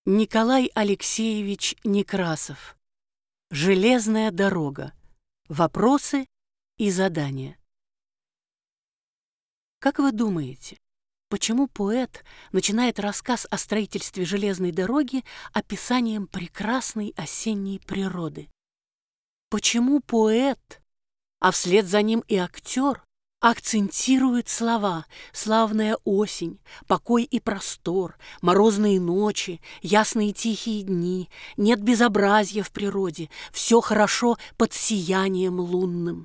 Николай Алексеевич Некрасов. «Железная дорога. Вопросы и задания». Как вы думаете, почему поэт начинает рассказ о строительстве железной дороги описанием прекрасной осенней природы? Почему поэт, а вслед за ним и актер, акцентирует слова «славная осень», «покой и простор», «морозные ночи», «ясные тихие дни», «нет безобразия в природе», «все хорошо под сиянием лунным»?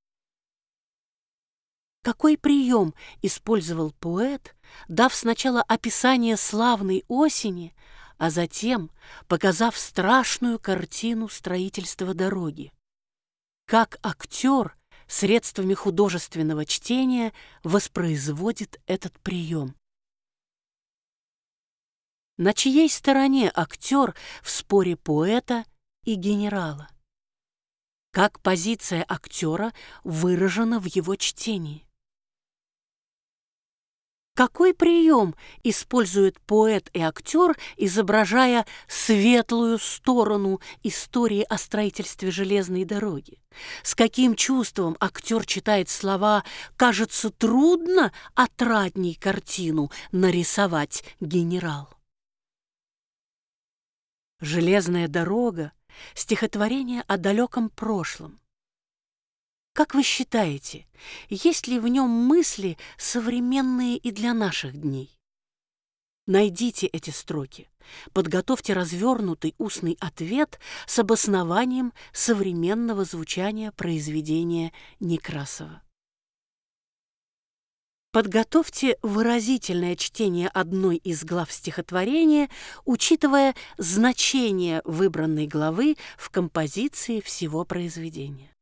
Какой прием использовал поэт, дав сначала описание славной осени, а затем показав страшную картину строительства дороги? Как актер средствами художественного чтения воспроизводит этот прием? На чьей стороне актер в споре поэта и генерала? Как позиция актера выражена в его чтении? Какой прием использует поэт и актер, изображая светлую сторону истории о строительстве железной дороги? С каким чувством актер читает слова «кажется, трудно отрадней картину нарисовать, генерал»? «Железная дорога» — стихотворение о далеком прошлом. Как вы считаете, есть ли в нем мысли, современные и для наших дней? Найдите эти строки, подготовьте развернутый устный ответ с обоснованием современного звучания произведения Некрасова. Подготовьте выразительное чтение одной из глав стихотворения, учитывая значение выбранной главы в композиции всего произведения.